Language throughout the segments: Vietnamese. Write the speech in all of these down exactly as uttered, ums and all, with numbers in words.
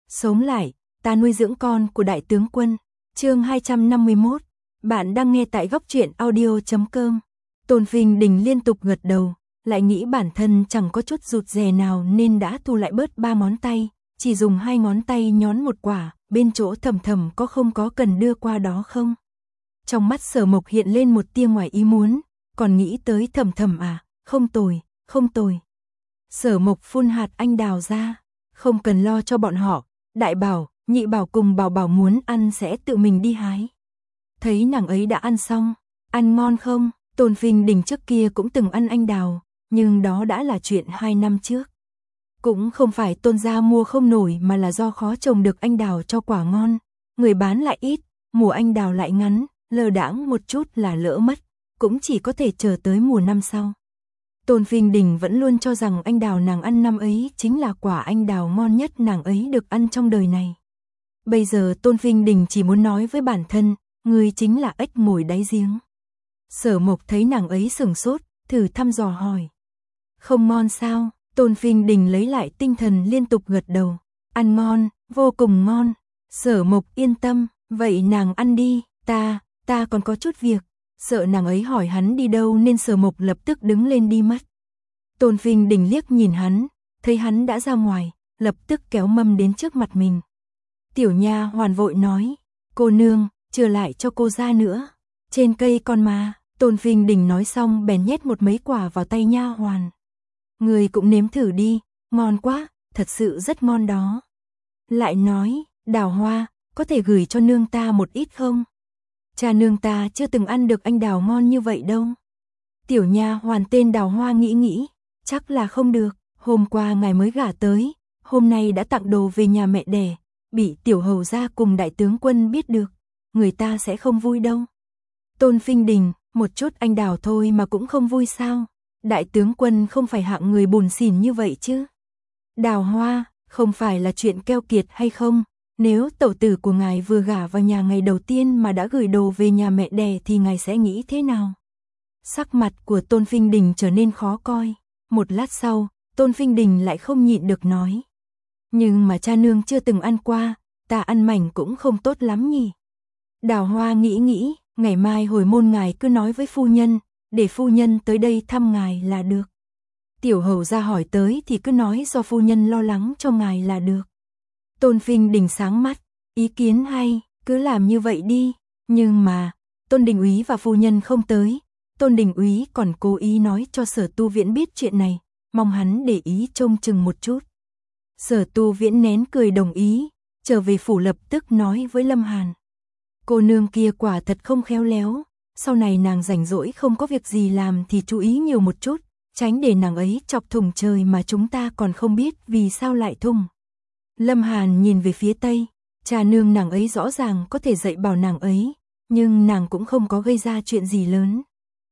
Sống lại, ta nuôi dưỡng con của đại tướng quân. Chương hai trăm năm mươi mốt. Bạn đang nghe tại góc truyện audio chấm com. Tôn Vinh Đình liên tục gật đầu, lại nghĩ bản thân chẳng có chút rụt rè nào nên đã thu lại bớt ba ngón tay, chỉ dùng hai ngón tay nhón một quả, bên chỗ thầm thầm có không có cần đưa qua đó không? Trong mắt Sở Mộc hiện lên một tia ngoài ý muốn, còn nghĩ tới thầm thầm à, không tồi, không tồi. Sở Mộc phun hạt anh đào ra, không cần lo cho bọn họ, đại bảo, nhị bảo cùng bảo bảo muốn ăn sẽ tự mình đi hái. Thấy nàng ấy đã ăn xong, ăn ngon không? Tôn Vinh Đình trước kia cũng từng ăn anh đào, nhưng đó đã là chuyện hai năm trước. Cũng không phải Tôn gia mua không nổi mà là do khó trồng được anh đào cho quả ngon, người bán lại ít, mùa anh đào lại ngắn, lơ đãng một chút là lỡ mất, cũng chỉ có thể chờ tới mùa năm sau. Tôn Vinh Đình vẫn luôn cho rằng anh đào nàng ăn năm ấy chính là quả anh đào ngon nhất nàng ấy được ăn trong đời này. Bây giờ Tôn Vinh Đình chỉ muốn nói với bản thân, người chính là ếch ngồi đáy giếng. Sở Mộc thấy nàng ấy sửng sốt, thử thăm dò hỏi. Không ngon sao? Tôn Vinh Đình lấy lại tinh thần liên tục gật đầu. Ăn ngon, vô cùng ngon. Sở Mộc yên tâm, vậy nàng ăn đi, ta, ta còn có chút việc. Sợ nàng ấy hỏi hắn đi đâu nên Sở Mộc lập tức đứng lên đi mất. Tôn Vinh Đình liếc nhìn hắn, thấy hắn đã ra ngoài, lập tức kéo mâm đến trước mặt mình. Tiểu nha hoàn vội nói, cô nương, trở lại cho cô ra nữa. Trên cây con mà. Tôn Vinh Đình nói xong bèn nhét một mấy quả vào tay nha hoàn. Người cũng nếm thử đi, ngon quá, thật sự rất ngon đó. Lại nói, đào hoa, có thể gửi cho nương ta một ít không? Cha nương ta chưa từng ăn được anh đào ngon như vậy đâu. Tiểu nha hoàn tên Đào Hoa nghĩ nghĩ, chắc là không được, hôm qua ngài mới gả tới, hôm nay đã tặng đồ về nhà mẹ đẻ, bị tiểu hầu gia cùng đại tướng quân biết được, người ta sẽ không vui đâu. Tôn Vinh Đình, một chút anh đào thôi mà cũng không vui sao? Đại tướng quân không phải hạng người buồn xỉn như vậy chứ? Đào Hoa, không phải là chuyện keo kiệt hay không? Nếu tẩu tử của ngài vừa gả vào nhà ngày đầu tiên mà đã gửi đồ về nhà mẹ đẻ thì ngài sẽ nghĩ thế nào? Sắc mặt của Tôn Vinh Đình trở nên khó coi. Một lát sau, Tôn Vinh Đình lại không nhịn được nói. Nhưng mà cha nương chưa từng ăn qua, ta ăn mảnh cũng không tốt lắm nhỉ? Đào Hoa nghĩ nghĩ, ngày mai hồi môn ngài cứ nói với phu nhân, để phu nhân tới đây thăm ngài là được. Tiểu hầu gia hỏi tới thì cứ nói do phu nhân lo lắng cho ngài là được. Tôn Vinh Đình sáng mắt, ý kiến hay, cứ làm như vậy đi. Nhưng mà, Tôn Đình úy và phu nhân không tới. Tôn Đình úy còn cố ý nói cho Sở Tu Viễn biết chuyện này, mong hắn để ý trông chừng một chút. Sở Tu Viễn nén cười đồng ý, trở về phủ lập tức nói với Lâm Hàn. Cô nương kia quả thật không khéo léo, sau này nàng rảnh rỗi không có việc gì làm thì chú ý nhiều một chút, tránh để nàng ấy chọc thủng trời mà chúng ta còn không biết vì sao lại thủng. Lâm Hàn nhìn về phía Tây, cha nương nàng ấy rõ ràng có thể dạy bảo nàng ấy, nhưng nàng cũng không có gây ra chuyện gì lớn.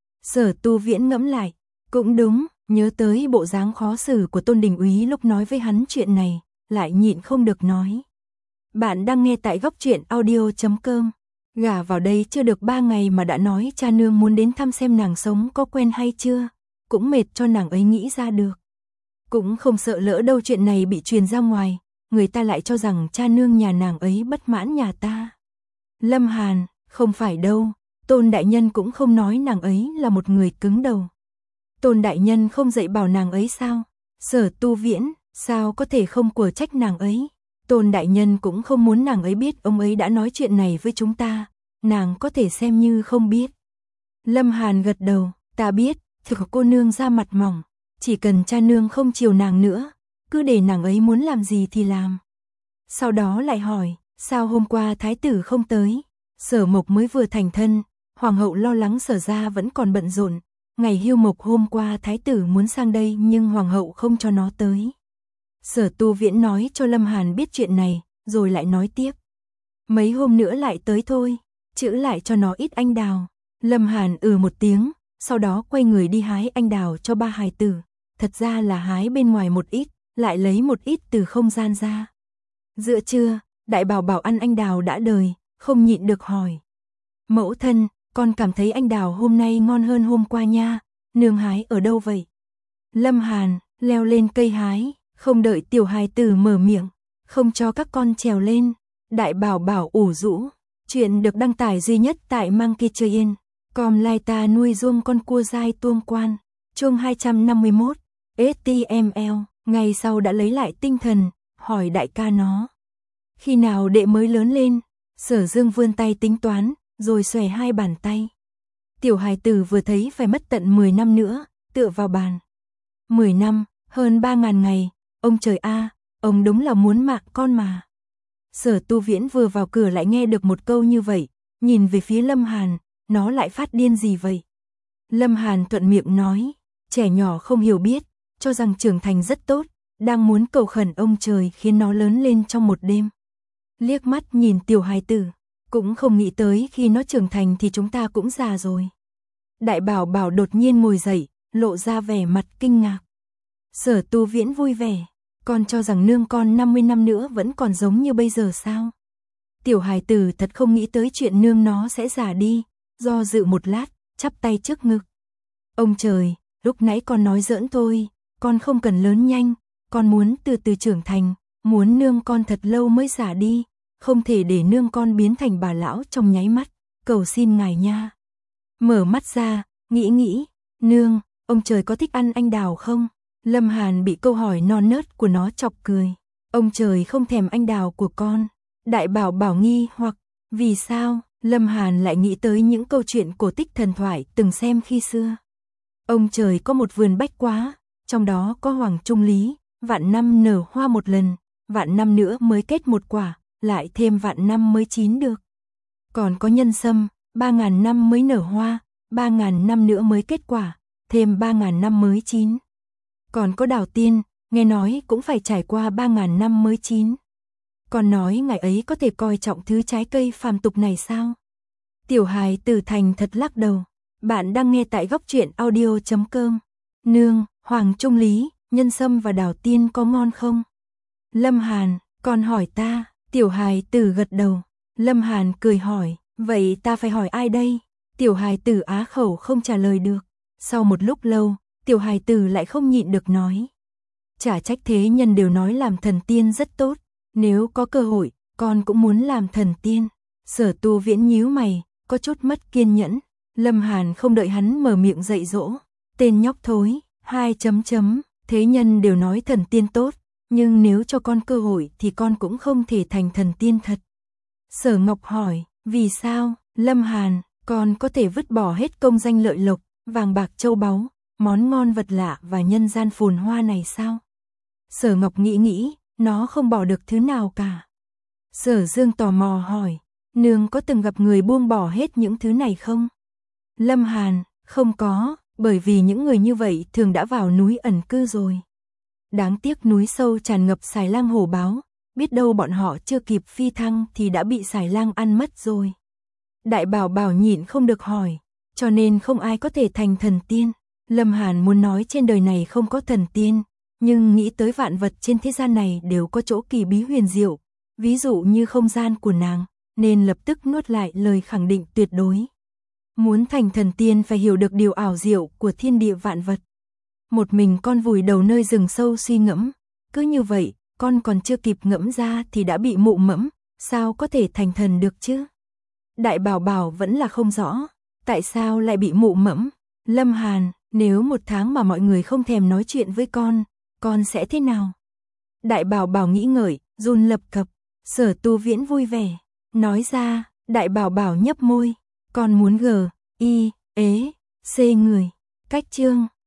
Sở Tu Viễn ngẫm lại, cũng đúng, nhớ tới bộ dáng khó xử của Tôn Đình úy lúc nói với hắn chuyện này, lại nhịn không được nói. Bạn đang nghe tại góc truyện audio chấm com. Gả vào đây chưa được ba ngày mà đã nói cha nương muốn đến thăm xem nàng sống có quen hay chưa, cũng mệt cho nàng ấy nghĩ ra được. Cũng không sợ lỡ đâu chuyện này bị truyền ra ngoài, người ta lại cho rằng cha nương nhà nàng ấy bất mãn nhà ta. Lâm Hàn, không phải đâu, Tôn đại nhân cũng không nói nàng ấy là một người cứng đầu. Tôn đại nhân không dạy bảo nàng ấy sao? Sở Tu Viễn, sao có thể không của trách nàng ấy? Tôn đại nhân cũng không muốn nàng ấy biết ông ấy đã nói chuyện này với chúng ta, nàng có thể xem như không biết. Lâm Hàn gật đầu, ta biết, thực cô nương ra mặt mỏng, chỉ cần cha nương không chiều nàng nữa, cứ để nàng ấy muốn làm gì thì làm. Sau đó lại hỏi, sao hôm qua thái tử không tới? Sở Mộc mới vừa thành thân, hoàng hậu lo lắng Sở gia vẫn còn bận rộn, ngày hưu mộc hôm qua thái tử muốn sang đây nhưng hoàng hậu không cho nó tới. Sở Tu Viễn nói cho Lâm Hàn biết chuyện này, rồi lại nói tiếp. Mấy hôm nữa lại tới thôi, chữ lại cho nó ít anh đào. Lâm Hàn ừ một tiếng, sau đó quay người đi hái anh đào cho ba hài tử. Thật ra là hái bên ngoài một ít, lại lấy một ít từ không gian ra. Giữa trưa, đại bảo bảo ăn anh đào đã đời, không nhịn được hỏi. Mẫu thân, con cảm thấy anh đào hôm nay ngon hơn hôm qua nha, nương hái ở đâu vậy? Lâm Hàn, leo lên cây hái. Không đợi tiểu hài tử mở miệng, không cho các con trèo lên. Đại bảo bảo ủ rũ. Chuyện được đăng tải duy nhất tại Monkey Chơi Yên. Com lai ta nuôi ruông con cua dai tuông quan. Chương hai trăm năm mươi mốt. ét tê em lờ. Ngày sau đã lấy lại tinh thần, hỏi đại ca nó. Khi nào đệ mới lớn lên? Sở Dương vươn tay tính toán, rồi xòe hai bàn tay. Tiểu hài tử vừa thấy phải mất tận mười năm nữa, tựa vào bàn. mười năm, hơn ba ngàn ngày, ông trời a, ông đúng là muốn mạng con mà. Sở Tu Viễn vừa vào cửa lại nghe được một câu như vậy, nhìn về phía Lâm Hàn, nó lại phát điên gì vậy? Lâm Hàn thuận miệng nói, trẻ nhỏ không hiểu biết, cho rằng trưởng thành rất tốt, đang muốn cầu khẩn ông trời khiến nó lớn lên trong một đêm. Liếc mắt nhìn tiểu hài tử, cũng không nghĩ tới khi nó trưởng thành thì chúng ta cũng già rồi. Đại bảo bảo đột nhiên ngồi dậy, lộ ra vẻ mặt kinh ngạc. Sở Tu Viễn vui vẻ, con cho rằng nương con năm mươi năm nữa vẫn còn giống như bây giờ sao? Tiểu hài tử thật không nghĩ tới chuyện nương nó sẽ già đi, do dự một lát, chắp tay trước ngực. Ông trời, lúc nãy con nói giỡn thôi, con không cần lớn nhanh, con muốn từ từ trưởng thành, muốn nương con thật lâu mới già đi, không thể để nương con biến thành bà lão trong nháy mắt, cầu xin ngài nha. Mở mắt ra, nghĩ nghĩ, nương, ông trời có thích ăn anh đào không? Lâm Hàn bị câu hỏi non nớt của nó chọc cười. Ông trời không thèm anh đào của con. Đại bảo bảo nghi hoặc, vì sao? Lâm Hàn lại nghĩ tới những câu chuyện cổ tích thần thoại từng xem khi xưa. Ông trời có một vườn bách quá, trong đó có hoàng trung lý, vạn năm nở hoa một lần, vạn năm nữa mới kết một quả, lại thêm vạn năm mới chín được. Còn có nhân sâm, ba ngàn năm mới nở hoa, ba ngàn năm nữa mới kết quả, thêm ba ngàn năm mới chín. Còn có đào tiên, nghe nói cũng phải trải qua ba ngàn năm mới chín. Còn nói ngài ấy có thể coi trọng thứ trái cây phàm tục này sao? Tiểu hài tử thành thật lắc đầu. Bạn đang nghe tại góc truyện audio chấm com. Nương, hoàng trung lý, nhân sâm và đào tiên có ngon không? Lâm Hàn, con hỏi ta. Tiểu hài tử gật đầu. Lâm Hàn cười hỏi, vậy ta phải hỏi ai đây? Tiểu hài tử á khẩu không trả lời được. Sau một lúc lâu, tiểu hài tử lại không nhịn được nói. Chả trách thế nhân đều nói làm thần tiên rất tốt. Nếu có cơ hội, con cũng muốn làm thần tiên. Sở Tu Viễn nhíu mày, có chút mất kiên nhẫn. Lâm Hàn không đợi hắn mở miệng dạy dỗ. Tên nhóc thối, hai chấm chấm, thế nhân đều nói thần tiên tốt, nhưng nếu cho con cơ hội thì con cũng không thể thành thần tiên thật. Sở Ngọc hỏi, vì sao? Lâm Hàn, con có thể vứt bỏ hết công danh lợi lộc, vàng bạc châu báu, món ngon vật lạ và nhân gian phồn hoa này sao? Sở Ngọc nghĩ nghĩ, nó không bỏ được thứ nào cả. Sở Dương tò mò hỏi, nương có từng gặp người buông bỏ hết những thứ này không? Lâm Hàn, không có, bởi vì những người như vậy thường đã vào núi ẩn cư rồi. Đáng tiếc núi sâu tràn ngập xài lang hổ báo, biết đâu bọn họ chưa kịp phi thăng thì đã bị xài lang ăn mất rồi. Đại bảo bảo nhịn không được hỏi, cho nên không ai có thể thành thần tiên. Lâm Hàn muốn nói trên đời này không có thần tiên, nhưng nghĩ tới vạn vật trên thế gian này đều có chỗ kỳ bí huyền diệu, ví dụ như không gian của nàng, nên lập tức nuốt lại lời khẳng định tuyệt đối. Muốn thành thần tiên phải hiểu được điều ảo diệu của thiên địa vạn vật. Một mình con vùi đầu nơi rừng sâu suy ngẫm, cứ như vậy, con còn chưa kịp ngẫm ra thì đã bị mụ mẫm, sao có thể thành thần được chứ? Đại bảo bảo vẫn là không rõ, tại sao lại bị mụ mẫm? Lâm Hàn, nếu một tháng mà mọi người không thèm nói chuyện với con, con sẽ thế nào? Đại bảo bảo nghĩ ngợi, run lập cập. Sở Tu Viễn vui vẻ, nói ra. Đại bảo bảo nhấp môi, con muốn g, i, ế, c người. Cách chương